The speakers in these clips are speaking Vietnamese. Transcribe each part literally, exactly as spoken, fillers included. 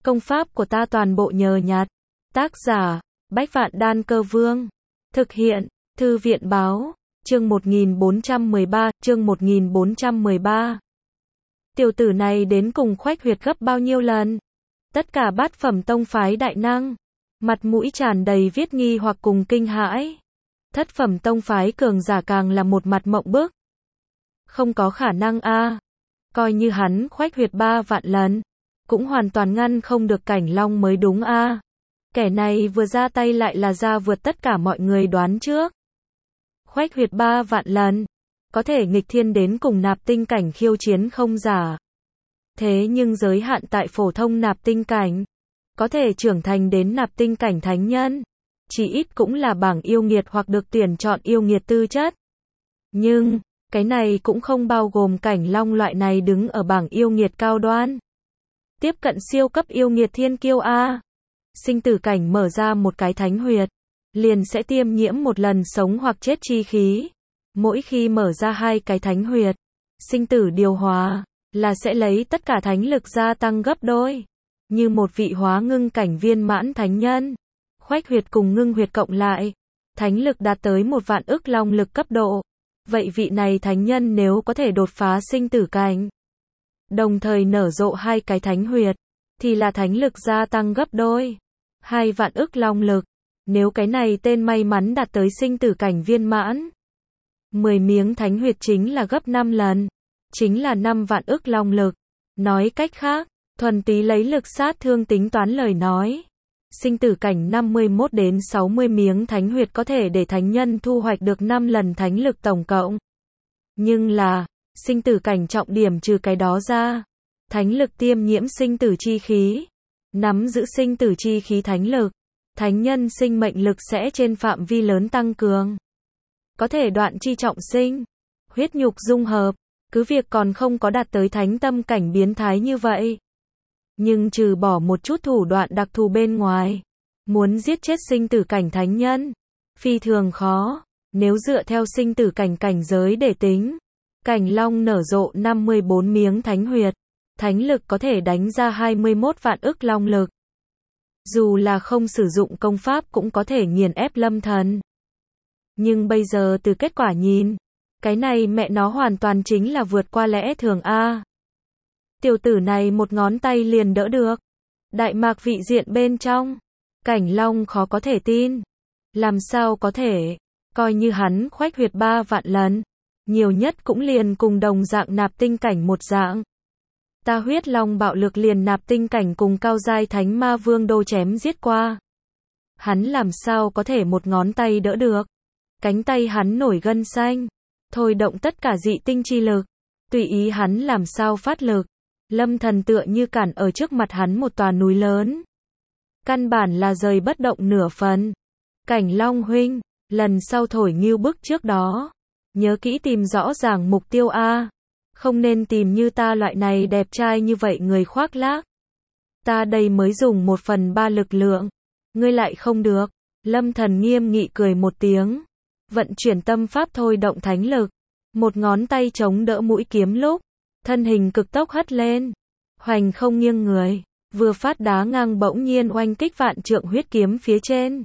Công pháp của ta toàn bộ nhờ nhặt. Tác giả, Bách Vạn Đan Cơ Vương. Thực hiện, Thư viện Báo. Chương một nghìn bốn trăm mười ba, chương một nghìn bốn trăm mười ba. Tiểu tử này đến cùng Khoách Huyệt gấp bao nhiêu lần? Tất cả bát phẩm tông phái đại năng, mặt mũi tràn đầy viết nghi hoặc cùng kinh hãi. Thất phẩm tông phái cường giả càng là một mặt mộng bức. Không có khả năng a, à. Coi như hắn Khoách Huyệt ba vạn lần, cũng hoàn toàn ngăn không được Cảnh Long mới đúng a. À. Kẻ này vừa ra tay lại là ra vượt tất cả mọi người đoán trước. Khoách Huyệt ba vạn lần, có thể nghịch thiên đến cùng nạp tinh cảnh khiêu chiến không giả. Thế nhưng giới hạn tại phổ thông nạp tinh cảnh, có thể trưởng thành đến nạp tinh cảnh thánh nhân, chỉ ít cũng là bảng yêu nghiệt hoặc được tuyển chọn yêu nghiệt tư chất. Nhưng, cái này cũng không bao gồm Cảnh Long loại này đứng ở bảng yêu nghiệt cao đoan. Tiếp cận siêu cấp yêu nghiệt thiên kiêu A. Sinh tử cảnh mở ra một cái thánh huyệt, liền sẽ tiêm nhiễm một lần sống hoặc chết chi khí. Mỗi khi mở ra hai cái thánh huyệt, sinh tử điều hòa, là sẽ lấy tất cả thánh lực gia tăng gấp đôi. Như một vị hóa ngưng cảnh viên mãn thánh nhân. Khoách huyệt cùng ngưng huyệt cộng lại, thánh lực đạt tới một vạn ức long lực cấp độ. Vậy vị này thánh nhân nếu có thể đột phá sinh tử cảnh, đồng thời nở rộ hai cái thánh huyệt, thì là thánh lực gia tăng gấp đôi. Hai vạn ức long lực. Nếu cái này tên may mắn đạt tới sinh tử cảnh viên mãn, mười miếng thánh huyệt chính là gấp năm lần. Chính là năm vạn ức long lực. Nói cách khác, thuần túy lấy lực sát thương tính toán lời nói, sinh tử cảnh năm mươi mốt đến sáu mươi miếng thánh huyệt có thể để thánh nhân thu hoạch được năm lần thánh lực tổng cộng. Nhưng là, sinh tử cảnh trọng điểm trừ cái đó ra, thánh lực tiêm nhiễm sinh tử chi khí, nắm giữ sinh tử chi khí thánh lực, thánh nhân sinh mệnh lực sẽ trên phạm vi lớn tăng cường. Có thể đoạn chi trọng sinh, huyết nhục dung hợp, cứ việc còn không có đạt tới thánh tâm cảnh biến thái như vậy. Nhưng trừ bỏ một chút thủ đoạn đặc thù bên ngoài, muốn giết chết sinh tử cảnh thánh nhân, phi thường khó. Nếu dựa theo sinh tử cảnh cảnh giới để tính, Cảnh Long nở rộ năm mươi bốn miếng thánh huyệt, thánh lực có thể đánh ra hai mươi mốt vạn ức long lực. Dù là không sử dụng công pháp cũng có thể nghiền ép Lâm Thần. Nhưng bây giờ từ kết quả nhìn, cái này mẹ nó hoàn toàn chính là vượt qua lẽ thường a. Tiểu tử này một ngón tay liền đỡ được. Đại mạc vị diện bên trong, Cảnh Long khó có thể tin. Làm sao có thể, coi như hắn Khoách Huyệt ba vạn lần, nhiều nhất cũng liền cùng đồng dạng nạp tinh cảnh một dạng. Ta huyết long bạo lực liền nạp tinh cảnh cùng cao giai thánh ma vương đô chém giết qua. Hắn làm sao có thể một ngón tay đỡ được. Cánh tay hắn nổi gân xanh, thôi động tất cả dị tinh chi lực, tùy ý hắn làm sao phát lực. Lâm Thần tựa như cản ở trước mặt hắn một tòa núi lớn, căn bản là rời bất động nửa phần. Cảnh Long huynh, lần sau thổi ngưu bức trước đó, nhớ kỹ tìm rõ ràng mục tiêu a, không nên tìm như ta loại này đẹp trai như vậy người khoác lác. Ta đây mới dùng một phần ba lực lượng, ngươi lại không được. Lâm Thần nghiêm nghị cười một tiếng, vận chuyển tâm pháp thôi động thánh lực, một ngón tay chống đỡ mũi kiếm lúc, thân hình cực tốc hất lên, hoành không nghiêng người, vừa phát đá ngang bỗng nhiên oanh kích vạn trượng huyết kiếm phía trên.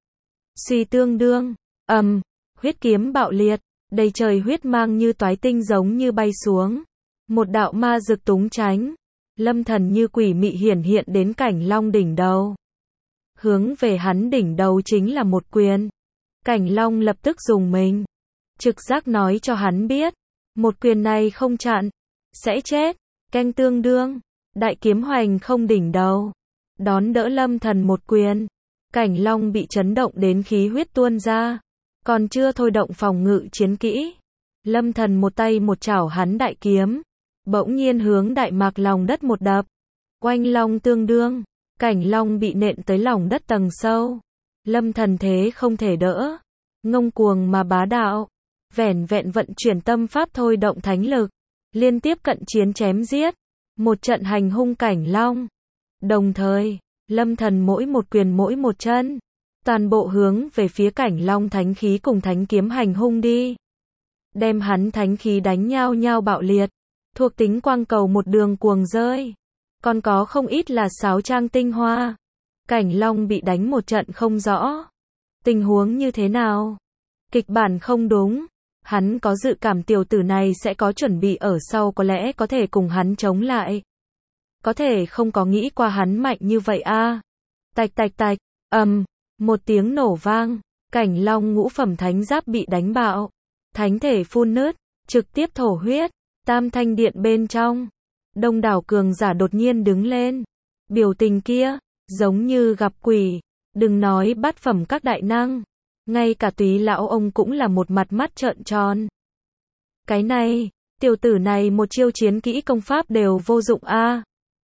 Suy tương đương, ầm, um, huyết kiếm bạo liệt, đầy trời huyết mang như toái tinh giống như bay xuống. Một đạo ma dực túng tránh, Lâm Thần như quỷ mị hiển hiện đến Cảnh Long đỉnh đầu. Hướng về hắn đỉnh đầu chính là một quyền. Cảnh Long lập tức dùng mình, trực giác nói cho hắn biết, một quyền này không chặn, sẽ chết. Canh tương đương, đại kiếm hoành không đỉnh đầu, đón đỡ Lâm Thần một quyền. Cảnh Long bị chấn động đến khí huyết tuôn ra, còn chưa thôi động phòng ngự chiến kỹ. Lâm Thần một tay một chảo hắn đại kiếm, bỗng nhiên hướng đại mạc lòng đất một đập. Oanh long tương đương, Cảnh Long bị nện tới lòng đất tầng sâu. Lâm Thần thế không thể đỡ, ngông cuồng mà bá đạo, vẻn vẹn vận chuyển tâm pháp thôi động thánh lực, liên tiếp cận chiến chém giết, một trận hành hung Cảnh Long. Đồng thời, Lâm Thần mỗi một quyền mỗi một chân, toàn bộ hướng về phía Cảnh Long thánh khí cùng thánh kiếm hành hung đi. Đem hắn thánh khí đánh nhao nhao bạo liệt, thuộc tính quang cầu một đường cuồng rơi. còn có không ít là sáo trang tinh hoa. Cảnh Long bị đánh một trận không rõ. Tình huống như thế nào? Kịch bản không đúng. Hắn có dự cảm tiểu tử này sẽ có chuẩn bị ở sau, có lẽ có thể cùng hắn chống lại. Có thể không có nghĩ qua hắn mạnh như vậy a. À. Tạch tạch tạch, ầm, um, một tiếng nổ vang, Cảnh Long ngũ phẩm thánh giáp bị đánh bạo, thánh thể phun nứt, trực tiếp thổ huyết. Tam Thanh Điện bên trong, đông đảo cường giả đột nhiên đứng lên. Biểu tình kia, giống như gặp quỷ, đừng nói bát phẩm các đại năng, ngay cả Túy lão ông cũng là một mặt mắt trợn tròn. Cái này, tiểu tử này một chiêu chiến kỹ công pháp đều vô dụng a. À.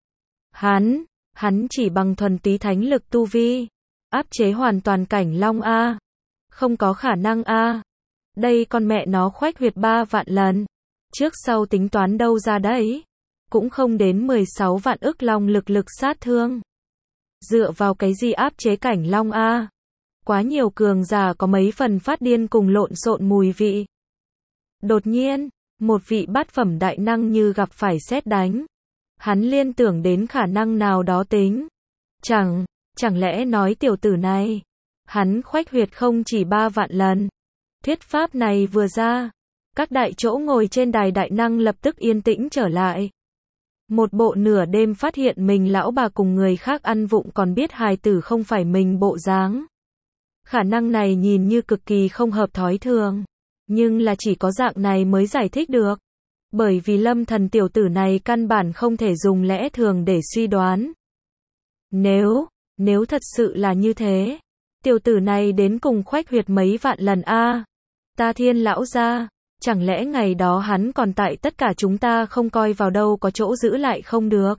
Hắn, hắn chỉ bằng thuần túy thánh lực tu vi, áp chế hoàn toàn Cảnh Long a. À. Không có khả năng a. À. Đây con mẹ nó khoách huyệt ba vạn lần. Trước sau tính toán đâu ra đấy. Cũng không đến mười sáu vạn ức long lực lực sát thương. Dựa vào cái gì áp chế Cảnh Long a? À? Quá nhiều cường giả có mấy phần phát điên cùng lộn xộn mùi vị. Đột nhiên, một vị bát phẩm đại năng như gặp phải sét đánh. Hắn liên tưởng đến khả năng nào đó tính. Chẳng, chẳng lẽ nói tiểu tử này, hắn khoách huyệt không chỉ ba vạn lần. Thuyết pháp này vừa ra, các đại chỗ ngồi trên đài đại năng lập tức yên tĩnh trở lại. Một bộ nửa đêm phát hiện mình lão bà cùng người khác ăn vụng còn biết hài tử không phải mình bộ dáng. Khả năng này nhìn như cực kỳ không hợp thói thường, nhưng là chỉ có dạng này mới giải thích được. Bởi vì Lâm Thần tiểu tử này căn bản không thể dùng lẽ thường để suy đoán. Nếu, nếu thật sự là như thế, tiểu tử này đến cùng khoách huyệt mấy vạn lần a. À, ta thiên lão gia, chẳng lẽ ngày đó hắn còn tại tất cả chúng ta không coi vào đâu có chỗ giữ lại không được.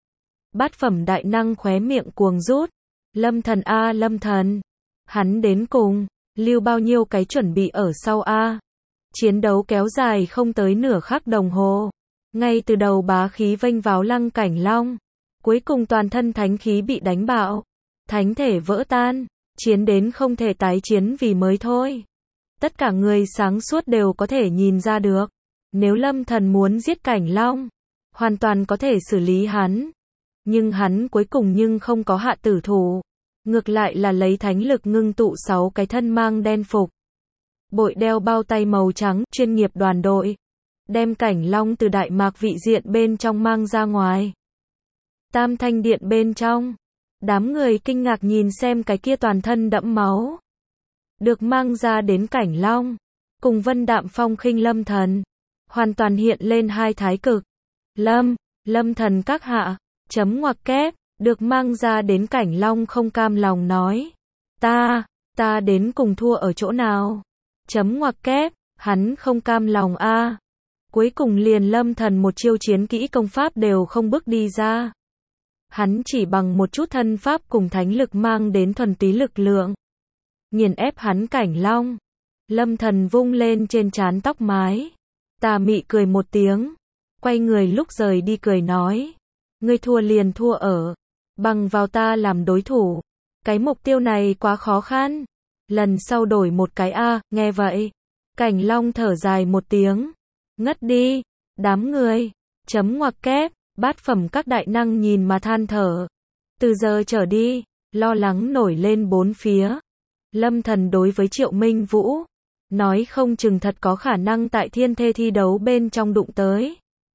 Bát phẩm đại năng khóe miệng cuồng rút. Lâm Thần a à, Lâm Thần. Hắn đến cùng, lưu bao nhiêu cái chuẩn bị ở sau a. À. Chiến đấu kéo dài không tới nửa khắc đồng hồ. Ngay từ đầu bá khí vênh váo lăng Cảnh Long. Cuối cùng toàn thân thánh khí bị đánh bạo. Thánh thể vỡ tan. Chiến đến không thể tái chiến vì mới thôi. Tất cả người sáng suốt đều có thể nhìn ra được. Nếu Lâm Thần muốn giết Cảnh Long, hoàn toàn có thể xử lý hắn. Nhưng hắn cuối cùng nhưng không có hạ tử thủ. Ngược lại là lấy thánh lực ngưng tụ sáu cái thân mang đen phục. Bội đeo bao tay màu trắng, chuyên nghiệp đoàn đội. Đem Cảnh Long từ đại mạc vị diện bên trong mang ra ngoài. Tam Thanh Điện bên trong. Đám người kinh ngạc nhìn xem cái kia toàn thân đẫm máu. Được mang ra đến Cảnh Long. Cùng Vân Đạm Phong khinh Lâm Thần. Hoàn toàn hiện lên hai thái cực. Lâm, Lâm Thần các hạ. Chấm ngoặc kép. Được mang ra đến Cảnh Long không cam lòng nói. Ta, ta đến cùng thua ở chỗ nào? Chấm ngoặc kép, hắn không cam lòng a. À. Cuối cùng liền Lâm Thần một chiêu chiến kỹ công pháp đều không bước đi ra. Hắn chỉ bằng một chút thân pháp cùng thánh lực mang đến thuần túy lực lượng. Nghiền ép hắn Cảnh Long. Lâm Thần vung lên trên trán tóc mái. Tà mị cười một tiếng. Quay người lúc rời đi cười nói. Ngươi thua liền thua ở. Bằng vào ta làm đối thủ. Cái mục tiêu này quá khó khăn. Lần sau đổi một cái a, à, nghe vậy. Cảnh Long thở dài một tiếng. Ngất đi. Đám người. Chấm ngoặc kép. Bát phẩm các đại năng nhìn mà than thở. Từ giờ trở đi. Lo lắng nổi lên bốn phía. Lâm Thần đối với Triệu Minh Vũ. Nói không chừng thật có khả năng tại thiên thê thi đấu bên trong đụng tới.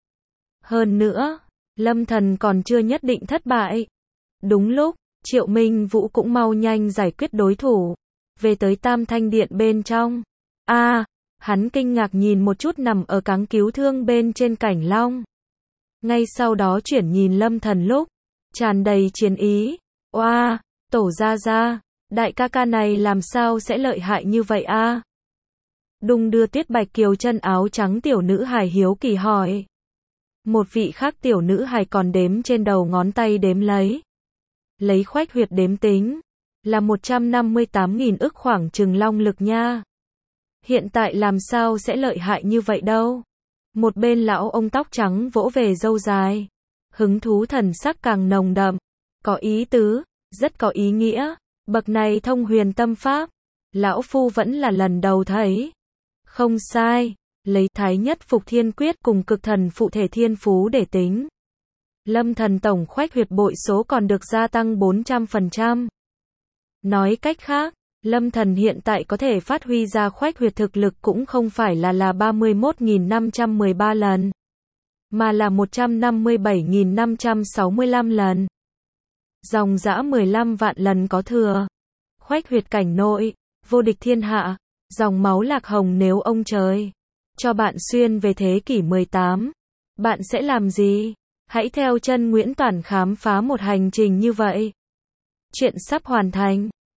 Hơn nữa. Lâm Thần còn chưa nhất định thất bại. Đúng lúc. Triệu Minh Vũ cũng mau nhanh giải quyết đối thủ. Về tới Tam Thanh Điện bên trong. A, à, hắn kinh ngạc nhìn một chút nằm ở cáng cứu thương bên trên Cảnh Long. Ngay sau đó chuyển nhìn Lâm Thần lúc. Tràn đầy chiến ý. Oa, wow, tổ gia gia. Đại ca ca này làm sao sẽ lợi hại như vậy a? À? Đung đưa Tuyết Bạch Kiều chân áo trắng tiểu nữ hài hiếu kỳ hỏi. Một vị khác tiểu nữ hài còn đếm trên đầu ngón tay đếm lấy. Lấy khoách huyệt đếm tính. Là một trăm năm mươi tám nghìn ức khoảng chừng long lực nha. Hiện tại làm sao sẽ lợi hại như vậy đâu. Một bên lão ông tóc trắng vỗ về râu dài. Hứng thú thần sắc càng nồng đậm. Có ý tứ, rất có ý nghĩa. Bậc này thông huyền tâm pháp. Lão phu vẫn là lần đầu thấy. Không sai. Lấy thái nhất phục thiên quyết cùng cực thần phụ thể thiên phú để tính. Lâm Thần tổng khoách huyệt bội số còn được gia tăng bốn trăm phần trăm. Nói cách khác, Lâm Thần hiện tại có thể phát huy ra khoách huyệt thực lực cũng không phải là là ba mươi mốt nghìn năm trăm mười ba lần, mà là một trăm năm mươi bảy nghìn năm trăm sáu mươi lăm lần. Dòng dã mười lăm vạn lần có thừa. Khoách huyệt cảnh nội, vô địch thiên hạ, dòng máu lạc hồng nếu ông trời cho bạn xuyên về thế kỷ mười tám, bạn sẽ làm gì? Hãy theo chân Nguyễn Toản khám phá một hành trình như vậy. Chuyện sắp hoàn thành.